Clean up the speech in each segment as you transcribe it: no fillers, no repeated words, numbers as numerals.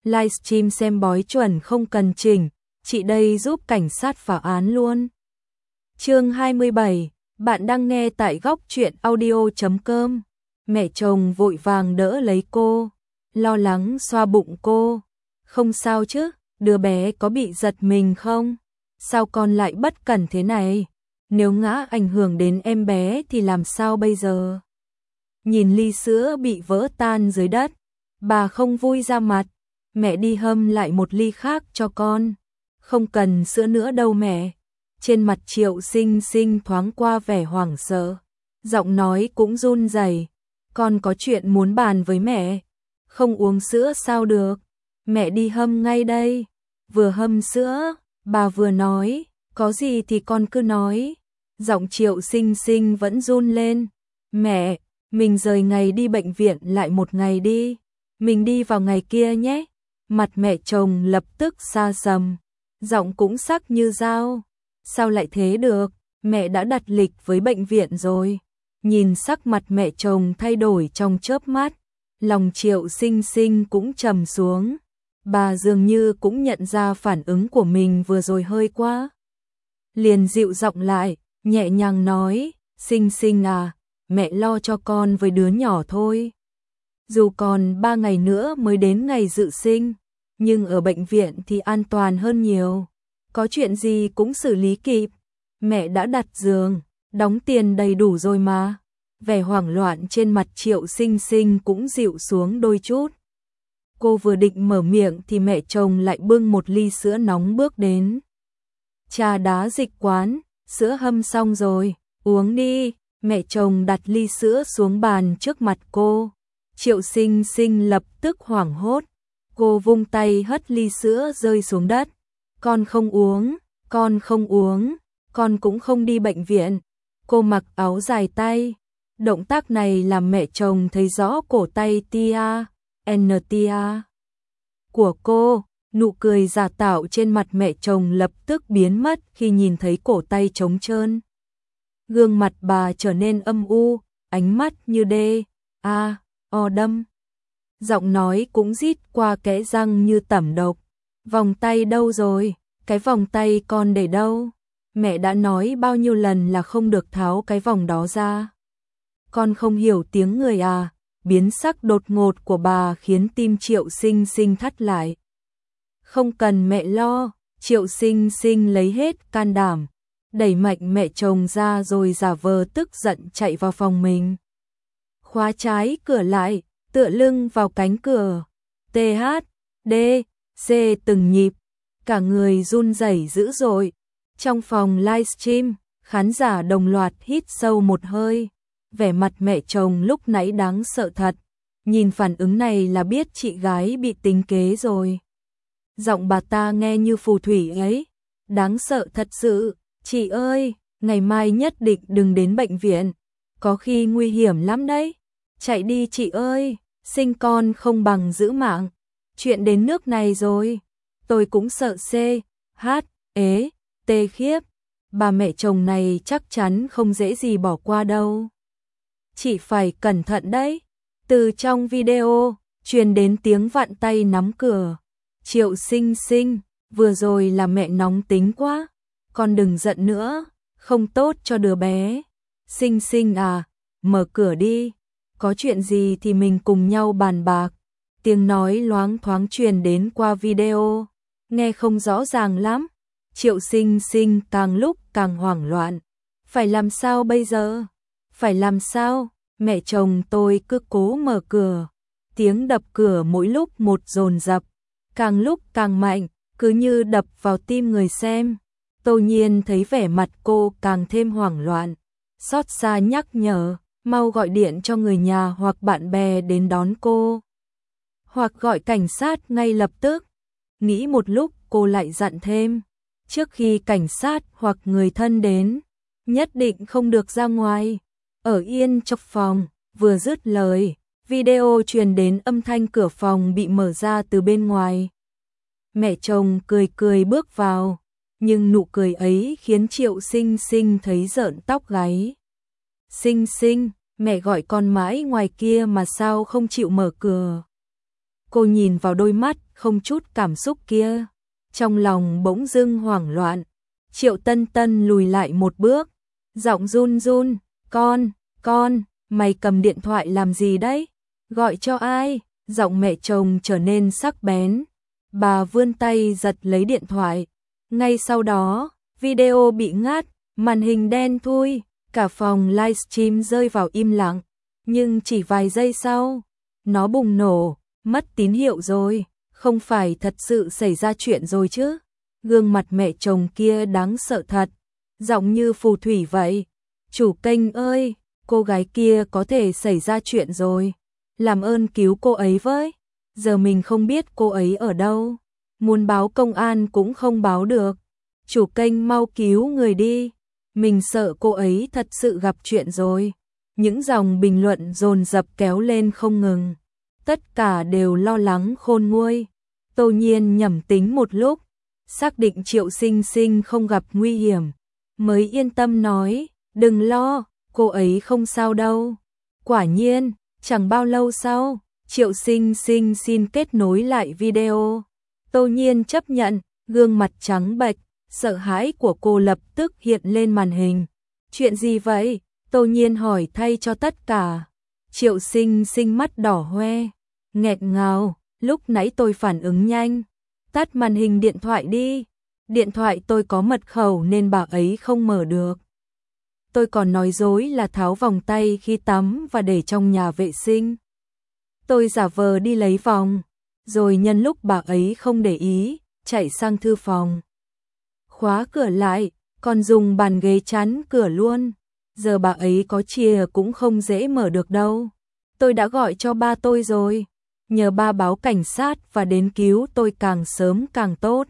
livestream xem bói chuẩn không cần chỉnh, chị đây giúp cảnh sát phá án luôn. Chương 27, bạn đang nghe tại góc truyện audio.com. Mẹ chồng vội vàng đỡ lấy cô, lo lắng xoa bụng cô. Không sao chứ, đứa bé có bị giật mình không? Sao con lại bất cẩn thế này? Nếu ngã ảnh hưởng đến em bé thì làm sao bây giờ? Nhìn ly sữa bị vỡ tan dưới đất, bà không vui ra mặt. Mẹ đi hâm lại một ly khác cho con. Không cần sữa nữa đâu mẹ. Trên mặt Triệu Sinh Sinh thoáng qua vẻ hoảng sợ, giọng nói cũng run rẩy. Con có chuyện muốn bàn với mẹ. Không uống sữa sao được? Mẹ đi hâm ngay đây. Vừa hâm sữa, bà vừa nói, có gì thì con cứ nói. Giọng Triệu Sinh Sinh vẫn run lên. Mẹ, mình rời ngày đi bệnh viện lại một ngày đi. Mình đi vào ngày kia nhé. Mặt mẹ chồng lập tức xa sầm, giọng cũng sắc như dao. Sao lại thế được, mẹ đã đặt lịch với bệnh viện rồi. Nhìn sắc mặt mẹ chồng thay đổi trong chớp mắt, lòng Triệu Sinh Sinh cũng trầm xuống. Bà dường như cũng nhận ra phản ứng của mình vừa rồi hơi quá. Liền dịu giọng lại, nhẹ nhàng nói, Sinh Sinh à, mẹ lo cho con với đứa nhỏ thôi. Dù còn 3 ngày nữa mới đến ngày dự sinh, nhưng ở bệnh viện thì an toàn hơn nhiều. Có chuyện gì cũng xử lý kịp. Mẹ đã đặt giường, đóng tiền đầy đủ rồi mà. Vẻ hoảng loạn trên mặt Triệu Sinh Sinh cũng dịu xuống đôi chút. Cô vừa định mở miệng thì mẹ chồng lại bưng một ly sữa nóng bước đến. Trà đá dịch quán, sữa hâm xong rồi, uống đi. Mẹ chồng đặt ly sữa xuống bàn trước mặt cô. Triệu Sinh Sinh lập tức hoảng hốt. Cô vung tay hất ly sữa rơi xuống đất. Con không uống, con không uống, con cũng không đi bệnh viện. Cô mặc áo dài tay. Động tác này làm mẹ chồng thấy rõ cổ tay tia của cô. Nụ cười giả tạo trên mặt mẹ chồng lập tức biến mất khi nhìn thấy cổ tay trống trơn. Gương mặt bà trở nên âm u, ánh mắt như o đâm. Giọng nói cũng rít qua kẽ răng như tẩm độc. Vòng tay đâu rồi? Cái vòng tay con để đâu? Mẹ đã nói bao nhiêu lần là không được tháo cái vòng đó ra. Con không hiểu tiếng người à? Biến sắc đột ngột của bà khiến tim Triệu Sinh Sinh thắt lại. Không cần mẹ lo. Triệu Sinh Sinh lấy hết can đảm, đẩy mạnh mẹ chồng ra rồi giả vờ tức giận chạy vào phòng mình. Khóa trái cửa lại, tựa lưng vào cánh cửa. THD C từng nhịp, cả người run rẩy dữ dội. Trong phòng livestream, khán giả đồng loạt hít sâu một hơi. Vẻ mặt mẹ chồng lúc nãy đáng sợ thật. Nhìn phản ứng này là biết chị gái bị tính kế rồi. Giọng bà ta nghe như phù thủy ấy. Đáng sợ thật sự. Chị ơi, ngày mai nhất định đừng đến bệnh viện. Có khi nguy hiểm lắm đấy. Chạy đi chị ơi, sinh con không bằng giữ mạng. Chuyện đến nước này rồi. Tôi cũng sợ T khiếp. Bà mẹ chồng này chắc chắn không dễ gì bỏ qua đâu. Chị phải cẩn thận đấy. Từ trong video, truyền đến tiếng vặn tay nắm cửa. Triệu Sinh Sinh, vừa rồi là mẹ nóng tính quá. Con đừng giận nữa, không tốt cho đứa bé. Sinh Sinh à, mở cửa đi. Có chuyện gì thì mình cùng nhau bàn bạc. Tiếng nói loáng thoáng truyền đến qua video, nghe không rõ ràng lắm. Triệu Sinh Sinh càng lúc càng hoảng loạn. Phải làm sao bây giờ? Phải làm sao? Mẹ chồng tôi cứ cố mở cửa. Tiếng đập cửa mỗi lúc một dồn dập, càng lúc càng mạnh, cứ như đập vào tim người xem. Tô Nhiên thấy vẻ mặt cô càng thêm hoảng loạn, xót xa nhắc nhở, mau gọi điện cho người nhà hoặc bạn bè đến đón cô. Hoặc gọi cảnh sát ngay lập tức. Nghĩ một lúc cô lại dặn thêm, trước khi cảnh sát hoặc người thân đến, nhất định không được ra ngoài, ở yên trong phòng. Vừa dứt lời, video truyền đến âm thanh cửa phòng bị mở ra từ bên ngoài. Mẹ chồng cười cười bước vào, nhưng nụ cười ấy khiến Triệu Sinh Sinh thấy rợn tóc gáy. Sinh Sinh, mẹ gọi con mãi ngoài kia mà sao không chịu mở cửa? Cô nhìn vào đôi mắt không chút cảm xúc kia, trong lòng bỗng dưng hoảng loạn. Triệu Tân Tân lùi lại một bước, giọng run run, con, mày cầm điện thoại làm gì đấy? Gọi cho ai? Giọng mẹ chồng trở nên sắc bén. Bà vươn tay giật lấy điện thoại. Ngay sau đó, video bị ngắt, màn hình đen thui, cả phòng livestream rơi vào im lặng. Nhưng chỉ vài giây sau, nó bùng nổ, mất tín hiệu rồi, không phải thật sự xảy ra chuyện rồi chứ? Gương mặt mẹ chồng kia đáng sợ thật, giọng như phù thủy vậy. Chủ kênh ơi, cô gái kia có thể xảy ra chuyện rồi, làm ơn cứu cô ấy với. Giờ mình không biết cô ấy ở đâu, muốn báo công an cũng không báo được. Chủ kênh mau cứu người đi, mình sợ cô ấy thật sự gặp chuyện rồi. Những dòng bình luận dồn dập kéo lên không ngừng, tất cả đều lo lắng khôn nguôi. Tô Nhiên nhẩm tính một lúc, xác định Triệu Sinh Sinh không gặp nguy hiểm, mới yên tâm nói, đừng lo, cô ấy không sao đâu. Quả nhiên, chẳng bao lâu sau, Triệu Sinh Sinh xin kết nối lại video. Tô Nhiên chấp nhận, gương mặt trắng bệch, sợ hãi của cô lập tức hiện lên màn hình. Chuyện gì vậy? Tô Nhiên hỏi thay cho tất cả. Triệu Sinh Sinh mắt đỏ hoe, nghẹt ngào, lúc nãy tôi phản ứng nhanh. Tắt màn hình điện thoại đi. Điện thoại tôi có mật khẩu nên bà ấy không mở được. Tôi còn nói dối là tháo vòng tay khi tắm và để trong nhà vệ sinh. Tôi giả vờ đi lấy vòng, rồi nhân lúc bà ấy không để ý, chạy sang thư phòng. Khóa cửa lại, còn dùng bàn ghế chắn cửa luôn. Giờ bà ấy có chìa cũng không dễ mở được đâu. Tôi đã gọi cho ba tôi rồi, nhờ ba báo cảnh sát và đến cứu tôi càng sớm càng tốt.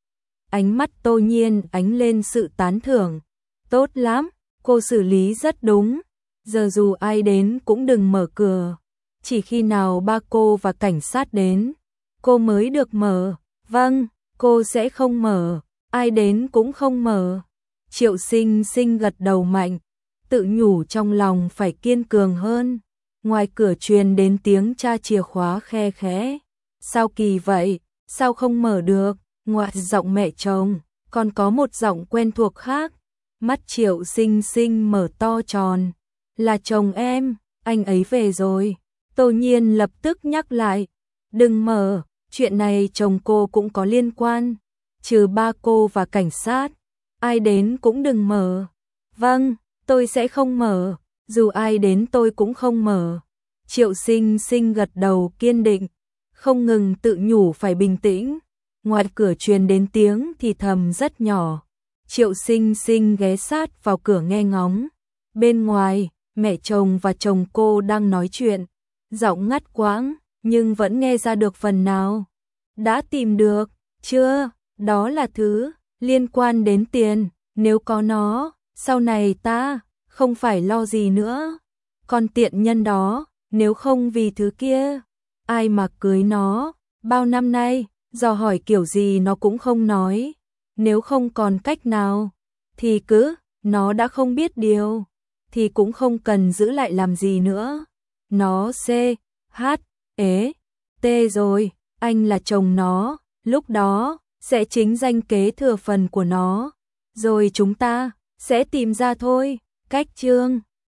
Ánh mắt Tô Nhiên ánh lên sự tán thưởng. Tốt lắm, cô xử lý rất đúng. Giờ dù ai đến cũng đừng mở cửa. Chỉ khi nào ba cô và cảnh sát đến, cô mới được mở. Vâng, cô sẽ không mở, ai đến cũng không mở. Triệu Sinh Sinh gật đầu mạnh, tự nhủ trong lòng phải kiên cường hơn. Ngoài cửa truyền đến tiếng tra chìa khóa khe khẽ. Sao kỳ vậy, sao không mở được? Ngoại giọng mẹ chồng, còn có một giọng quen thuộc khác. Mắt Triệu Sinh Sinh mở to tròn. Là chồng em, anh ấy về rồi. Tô Nhiên lập tức nhắc lại. Đừng mở, chuyện này chồng cô cũng có liên quan. Trừ ba cô và cảnh sát, ai đến cũng đừng mở. Vâng, tôi sẽ không mở, dù ai đến tôi cũng không mở. Triệu Sinh Sinh gật đầu kiên định, không ngừng tự nhủ phải bình tĩnh. Ngoài cửa truyền đến tiếng thì thầm rất nhỏ. Triệu Sinh Sinh ghé sát vào cửa nghe ngóng. Bên ngoài, mẹ chồng và chồng cô đang nói chuyện, giọng ngắt quãng, nhưng vẫn nghe ra được phần nào. Đã tìm được, chưa? Đó là thứ liên quan đến tiền, nếu có nó, sau này ta không phải lo gì nữa. Còn tiện nhân đó, nếu không vì thứ kia, ai mà cưới nó, bao năm nay, dò hỏi kiểu gì nó cũng không nói. Nếu không còn cách nào, thì cứ, nó đã không biết điều, thì cũng không cần giữ lại làm gì nữa. Nó C.H.E.T rồi, anh là chồng nó, lúc đó, sẽ chính danh kế thừa phần của nó. Rồi chúng ta, sẽ tìm ra thôi, cách chương.